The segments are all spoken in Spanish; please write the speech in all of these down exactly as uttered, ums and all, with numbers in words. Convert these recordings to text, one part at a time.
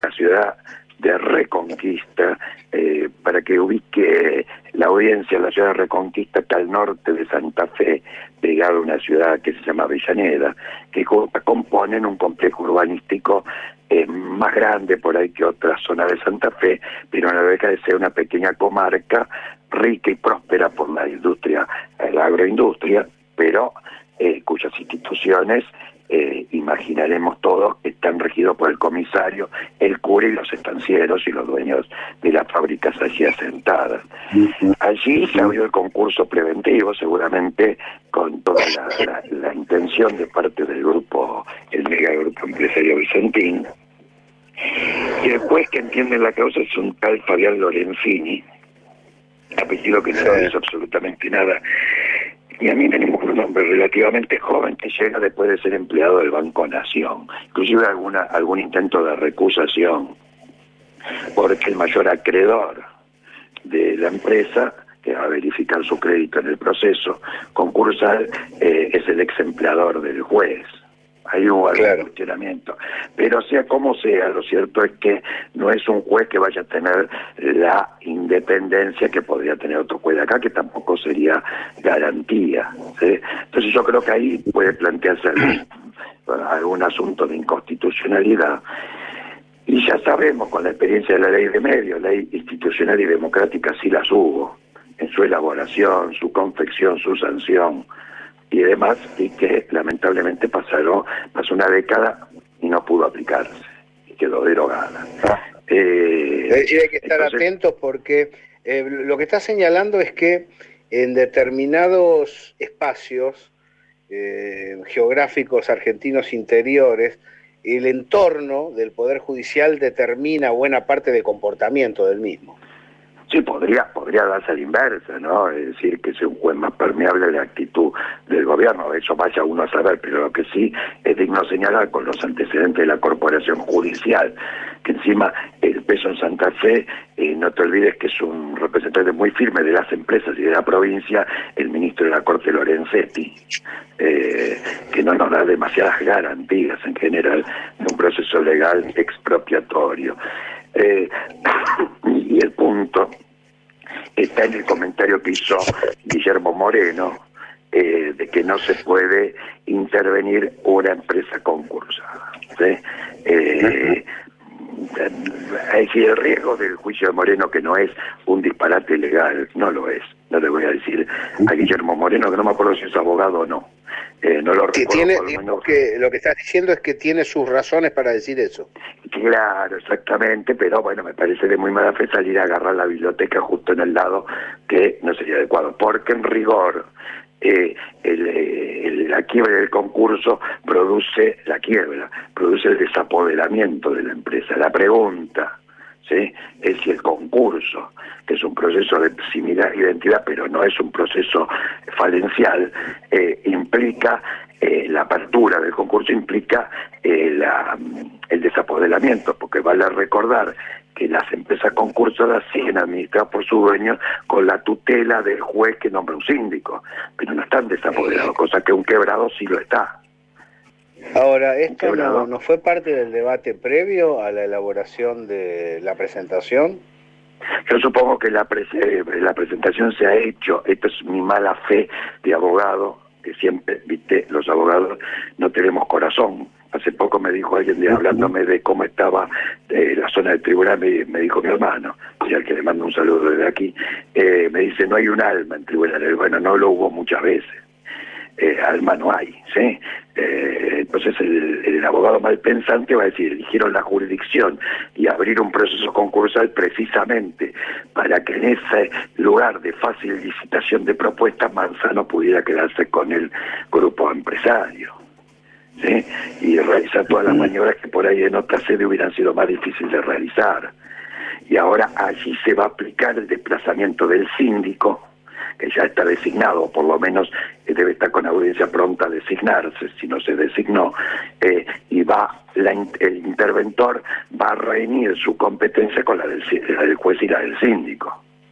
la ciudad de Reconquista, eh, para que ubique la audiencia, la ciudad de Reconquista está al norte de Santa Fe, pegada a una ciudad que se llama Avellaneda, que componen un complejo urbanístico eh, más grande por ahí que otra zona de Santa Fe, pero no deja de ser una pequeña comarca rica y próspera por la industria, la agroindustria, pero eh, cuyas instituciones Eh, imaginaremos todos que están regidos por el comisario, el cura y los estancieros y los dueños de las fábricas allí asentadas. Allí se abrió el concurso preventivo, seguramente con toda la, la, la intención de parte del grupo, el mega grupo empresario Vicentín. Y el juez que entiende la causa es un tal Fabián Lorenzini, apellido que no hizo absolutamente nada. Y a mí tenemos un hombre relativamente joven que llega después de ser empleado del Banco Nación. Inclusive alguna, algún intento de recusación, porque el mayor acreedor de la empresa, que va a verificar su crédito en el proceso concursal, eh, es el ex empleador del juez. Ahí hubo algún claro. cuestionamiento. Pero sea como sea, lo cierto es que no es un juez que vaya a tener la independencia que podría tener otro juez de acá, que tampoco sería garantía, ¿sí? Entonces yo creo que ahí puede plantearse algún, algún asunto de inconstitucionalidad. Y ya sabemos, con la experiencia de la ley de medios, ley institucional y democrática sí las hubo, en su elaboración, su confección, su sanción y demás, y que lamentablemente pasaron, pasó una década y no pudo aplicarse, y quedó derogada. Eh, es decir, hay que estar entonces, atentos porque eh, lo que está señalando es que en determinados espacios eh, geográficos argentinos interiores, el entorno del Poder Judicial determina buena parte del comportamiento del mismo. Sí, podría, podría darse a la inversa, ¿no? Es decir, que sea un juez más permeable a la actitud del gobierno, eso vaya uno a saber, pero lo que sí es digno señalar con los antecedentes de la corporación judicial, que encima el peso en Santa Fe, eh, no te olvides que es un representante muy firme de las empresas y de la provincia, el ministro de la Corte Lorenzetti, eh, que no nos da demasiadas garantías en general de un proceso legal expropiatorio. Eh, y el punto está en el comentario que hizo Guillermo Moreno, eh, de que no se puede intervenir una empresa concursada, ¿sí? Eh, es decir, el riesgo del juicio de Moreno, que no es un disparate legal, no lo es. No le voy a decir a Guillermo Moreno, que no me acuerdo si es abogado o no. Eh, no lo que recuerdo, tiene, por lo menos. Que lo que estás diciendo es que tiene sus razones para decir eso. Claro, exactamente, pero bueno, me parece de muy mala fe salir a agarrar la biblioteca justo en el lado que no sería adecuado, porque en rigor eh, el, el, la quiebra del concurso produce la quiebra, produce el desapoderamiento de la empresa. La pregunta, ¿sí?, es si el concurso, que es un proceso de similar identidad, pero no es un proceso falencial, eh, implica, eh, la apertura del concurso implica eh, la, el desapoderamiento, porque vale recordar que las empresas concursadas siguen administradas por su dueño con la tutela del juez que nombra un síndico, pero no están desapoderados, cosa que un quebrado sí lo está. Ahora, ¿esto no, no fue parte del debate previo a la elaboración de la presentación? Yo supongo que la, pre la presentación se ha hecho, esto es mi mala fe de abogado, que siempre, viste, los abogados no tenemos corazón. Hace poco me dijo alguien, de, hablándome de cómo estaba eh, la zona del tribunal, me, me dijo mi hermano, y al que le mando un saludo desde aquí, eh, me dice, no hay un alma en tribunales. Bueno, no lo hubo muchas veces. Eh, alma no hay, ¿sí? Eh, entonces el, el abogado malpensante va a decir, eligieron la jurisdicción y abrir un proceso concursal precisamente para que en ese lugar de fácil licitación de propuestas Manzano pudiera quedarse con el grupo empresario, ¿sí? Y realizar todas las maniobras que por ahí en otra sede hubieran sido más difíciles de realizar. Y ahora allí se va a aplicar el desplazamiento del síndico, que ya está designado, o por lo menos eh, debe estar con audiencia pronta a designarse, si no se designó, eh, y va la, el interventor va a reunir su competencia con la del, la del juez y la del síndico.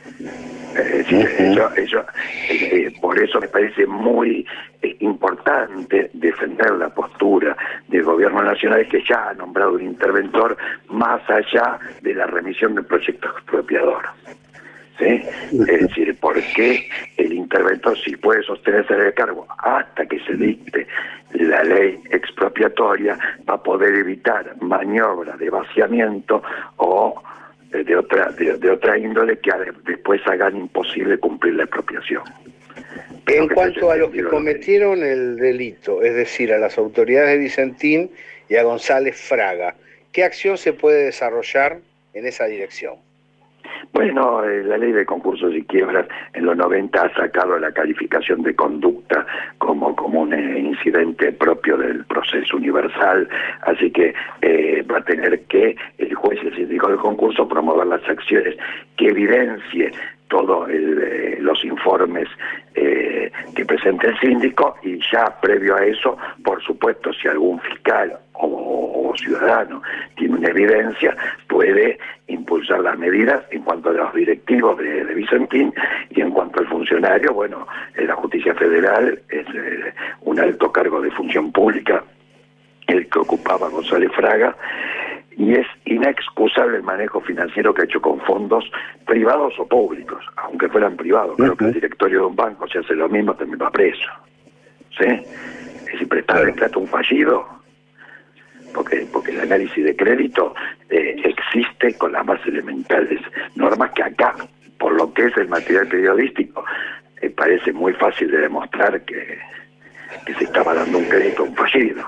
Es decir, eso, eso, eh, por eso me parece muy eh, importante defender la postura del gobierno nacional, que ya ha nombrado un interventor más allá de la remisión del proyecto expropiador. ¿Sí? Es decir, ¿por qué el interventor sí puede sostenerse del cargo hasta que se dicte la ley expropiatoria, va a poder evitar maniobras de vaciamiento o de otra de, de otra índole que después hagan imposible cumplir la expropiación? En cuanto a los que cometieron el delito, es decir, a las autoridades de Vicentín y a González Fraga, ¿qué acción se puede desarrollar en esa dirección? Bueno, eh, la ley de concursos y quiebras en los noventa ha sacado la calificación de conducta como, como un eh, incidente propio del proceso universal, así que eh, va a tener que el juez y el síndico del concurso promover las acciones que evidencie todos eh, los informes eh, que presente el síndico, y ya previo a eso, por supuesto, si algún fiscal o, o ciudadano tiene una evidencia, puede impulsar las medidas en cuanto a los directivos de, de Vicentín, y en cuanto al funcionario, bueno, en la justicia federal es eh, un alto cargo de función pública el que ocupaba González Fraga, y es inexcusable el manejo financiero que ha hecho con fondos privados o públicos, aunque fueran privados. Creo que el directorio de un banco, si hace lo mismo, también va preso. ¿Sí? Es decir, prestarle plata a un fallido, porque porque el análisis de crédito eh, existe con las más elementales normas, que acá, por lo que es el material periodístico, eh, parece muy fácil de demostrar que, que se estaba dando un crédito a un fallido.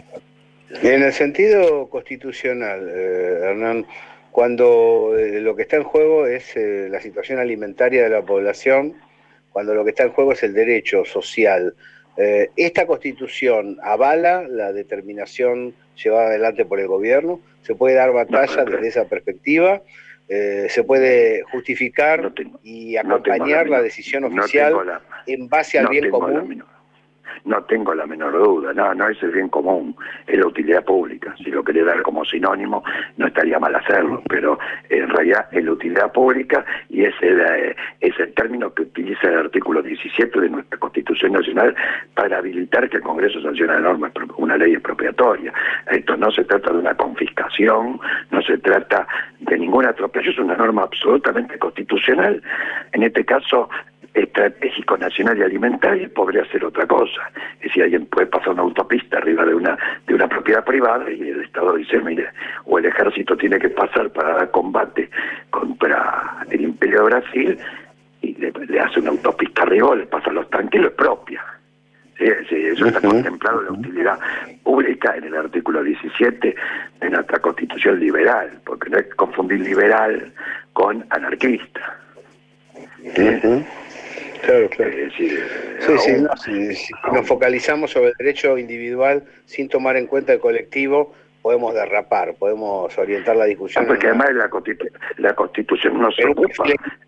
En el sentido constitucional, eh, Hernán, cuando eh, lo que está en juego es eh, la situación alimentaria de la población, cuando lo que está en juego es el derecho social, eh, ¿esta Constitución avala la determinación llevada adelante por el gobierno? ¿Se puede dar batalla no, desde esa perspectiva? Eh, ¿Se puede justificar no tengo, y acompañar no la, la decisión oficial no la, en base al bien común? No tengo la menor duda, no, no es el bien común, es la utilidad pública. Si lo quería dar como sinónimo, no estaría mal hacerlo, pero en realidad es la utilidad pública, y es el, eh, es el término que utiliza el artículo diecisiete de nuestra Constitución Nacional para habilitar que el Congreso sancione la norma, una ley expropiatoria. Esto no se trata de una confiscación, no se trata de ninguna atropello, es una norma absolutamente constitucional. En este caso, estratégico, nacional y alimentario, podría ser otra cosa. Es decir, alguien puede pasar una autopista arriba de una de una propiedad privada y el Estado dice, mire, o el ejército tiene que pasar para dar combate contra el Imperio de Brasil, y le, le hace una autopista arriba, le pasan los tanques y lo expropia. Sí, sí, eso está contemplado en la utilidad pública en el artículo diecisiete de nuestra Constitución liberal, porque no hay que confundir liberal con anarquista. ¿Sí? Uh-huh. Claro, claro. Eh, sí, sí, sí, no, sí, si nos focalizamos sobre el derecho individual sin tomar en cuenta el colectivo, podemos derrapar, podemos orientar la discusión. Ah, porque además una... la, Constitu la Constitución nos Pero ocupa,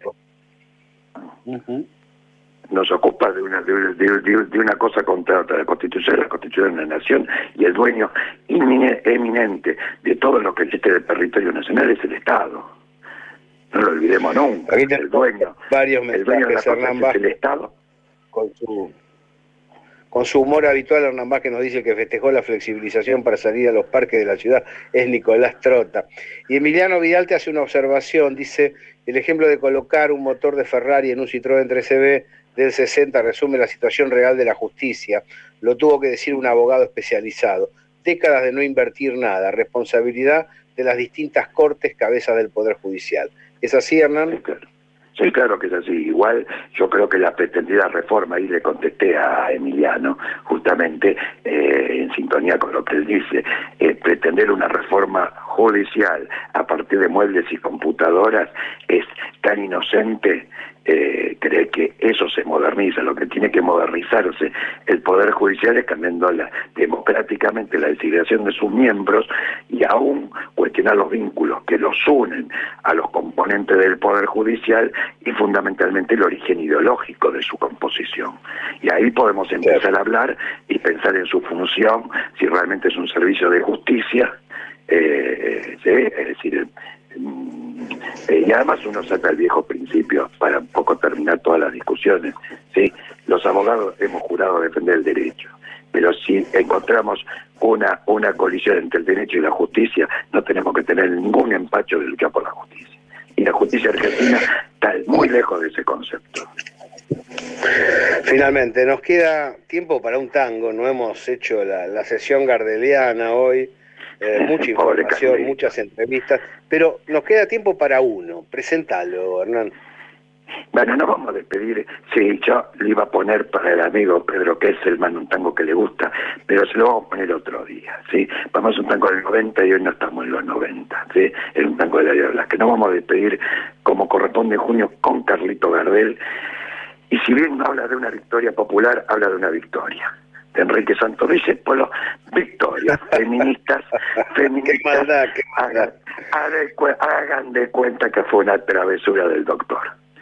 uh-huh. nos ocupa de una, de, de, de, de una cosa contra otra. La Constitución es la Constitución de la Nación, y el dueño eminente de todo lo que existe del territorio nacional es el Estado. No lo olvidemos nunca. Aquí el dueño, varios el dueño de la Hernán Vázquez, es el Estado. Con su, con su humor habitual, Hernán Vázquez nos dice que festejó la flexibilización para salir a los parques de la ciudad es Nicolás Trota. Y Emiliano Vidal te hace una observación, dice, el ejemplo de colocar un motor de Ferrari en un Citroën tres C B del sesenta resume la situación real de la justicia. Lo tuvo que decir un abogado especializado. Décadas de no invertir nada, responsabilidad de las distintas cortes cabezas del Poder Judicial. ¿Es así, Hernán? Sí, claro. Sí, claro que es así. Igual yo creo que la pretendida reforma, y le contesté a Emiliano justamente eh, en sintonía con lo que él dice, eh, pretender una reforma judicial a partir de muebles y computadoras es tan inocente. Eh, cree que eso se moderniza. Lo que tiene que modernizarse el Poder Judicial es cambiando la, democráticamente la designación de sus miembros, y aún cuestionar los vínculos que los unen a los componentes del Poder Judicial, y fundamentalmente el origen ideológico de su composición. Y ahí podemos empezar a hablar y pensar en su función, si realmente es un servicio de justicia, eh, ¿sí? Es decir, Eh, y además uno saca el viejo principio para un poco terminar todas las discusiones, ¿sí? Los abogados hemos jurado defender el derecho, pero si encontramos una, una colisión entre el derecho y la justicia, no tenemos que tener ningún empacho de luchar por la justicia. Y la justicia argentina está muy lejos de ese concepto. Finalmente, nos queda tiempo para un tango. No hemos hecho la, la sesión gardeliana hoy. Eh, mucha información, muchas entrevistas, pero nos queda tiempo para uno. Preséntalo, Hernán. Bueno, no vamos a despedir. Sí, yo le iba a poner para el amigo Pedro Kesselman un tango que le gusta, pero se lo vamos a poner otro día, ¿sí? Vamos a un tango del noventa y hoy no estamos en los noventa, ¿sí? Es un tango de Darío Blasquez. Nos vamos a despedir como corresponde en junio con Carlito Gardel. Y si bien no habla de una victoria popular, habla de una victoria. De Enrique Santos Discépolo, victoria. Feministas, feministas, qué maldad, qué maldad. Hagan, hagan de cuenta que fue una travesura del doctor.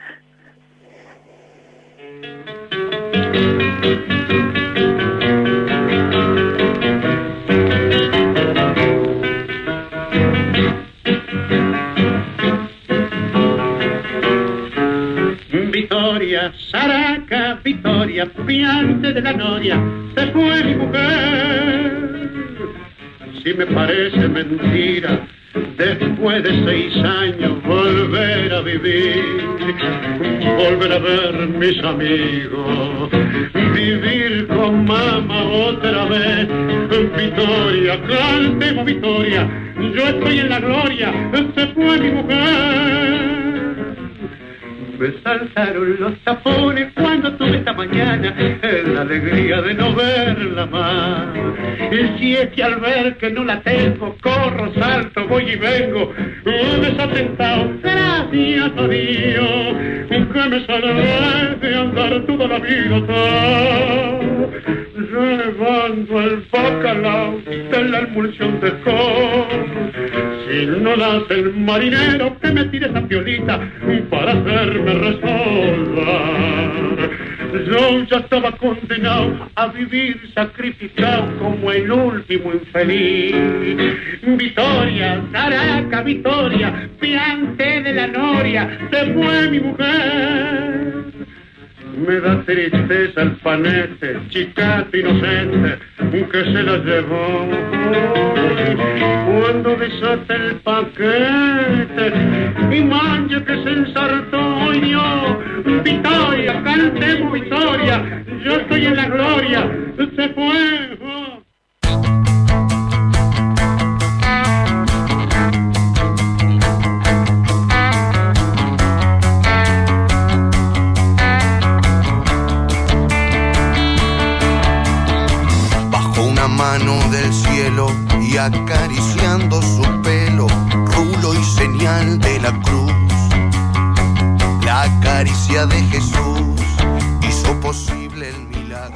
Victoria, Saraca, Victoria, piante de la noria, se fue mi mujer. Si me parece mentira, después de seis años volver a vivir, volver a ver mis amigos, vivir con mamá otra vez. Victoria, cantemos victoria, yo estoy en la gloria, se fue mi mujer. Me saltaron los tapones cuando tuve esta mañana la alegría de no verla más. Y si es que al ver que no la tengo, corro, salto, voy y vengo, desatentado, gracias a Dios, que me salvé de andar toda la vida atrás, llevando el bacalao de la emulsión de cor. Si no das el marinero, que me tire esa piolita para hacerme resolver. Yo ya estaba condenado a vivir sacrificado como el último infeliz. Victoria, Caraca, Victoria, piante de la noria, se fue mi mujer. Me da tristeza el panete, chicato inocente, que se la llevó. Cuando desata el paquete y mancha que se ensartó y yo, Victoria, cantemos victoria, yo estoy en la gloria, se fue. Oh. Mano del cielo y acariciando su pelo, rulo y señal de la cruz. La caricia de Jesús hizo posible el milagro.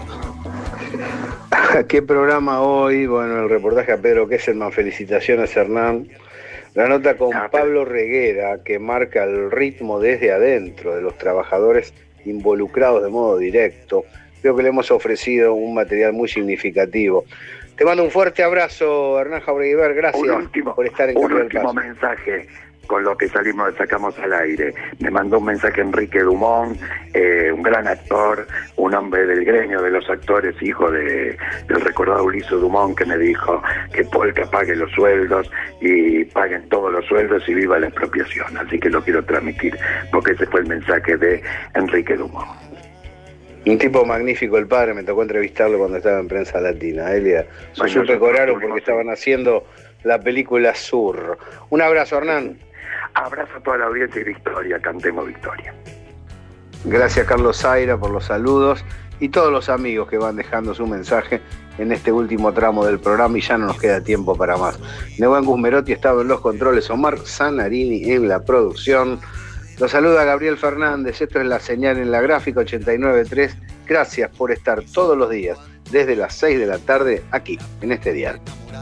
¿Qué programa hoy? Bueno, el reportaje a Pedro Kesselman, felicitaciones Hernán. La nota con Pablo Reguera, que marca el ritmo desde adentro de los trabajadores involucrados de modo directo. Creo que le hemos ofrecido un material muy significativo. Te mando un fuerte abrazo, Hernán Jaureguiber, gracias último, por estar en Un Café del último Paso. mensaje con lo que salimos, sacamos al aire. Me mandó un mensaje Enrique Dumont, eh, un gran actor, un hombre del gremio de los actores, hijo de, del recordado Ulises Dumont, que me dijo que Polka pague los sueldos y paguen todos los sueldos y viva la expropiación. Así que lo quiero transmitir, porque ese fue el mensaje de Enrique Dumont. Un tipo magnífico el padre, me tocó entrevistarlo cuando estaba en Prensa Latina. Elia, se supe coraron porque estaban haciendo la película Sur. Un abrazo, Hernán. Abrazo a toda la audiencia y victoria, cantemos victoria. Gracias, Carlos Zaira, por los saludos y todos los amigos que van dejando su mensaje en este último tramo del programa y ya no nos queda tiempo para más. Neuan Guzmerotti estaba en los controles, Omar Zanarini en la producción. Los saluda Gabriel Fernández, esto es La Señal en la Gráfica ochenta y nueve punto tres. Gracias por estar todos los días, desde las seis de la tarde, aquí, en este dial.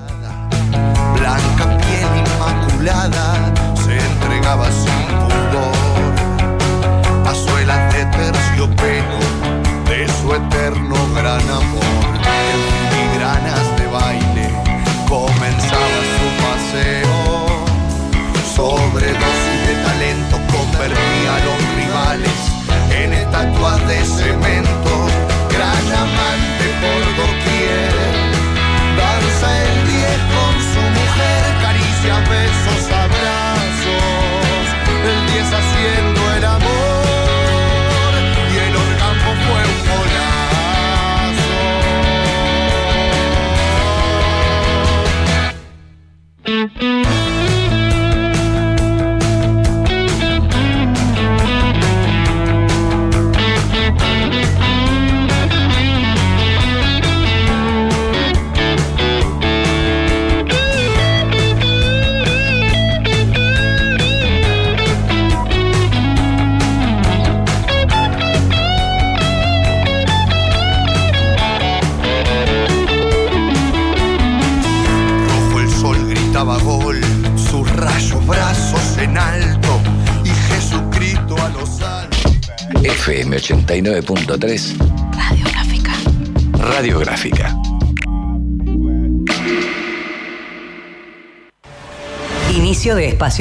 Blanca piel inmaculada, se entregaba sin pudor a suelas de terciopelo de su eterno gran amor. En filigranas de baile comenzaba su paseo sobre dosis de en alto y Jesucristo a los altos. F M ochenta y nueve punto tres Radiográfica. Radiográfica. Inicio de espacio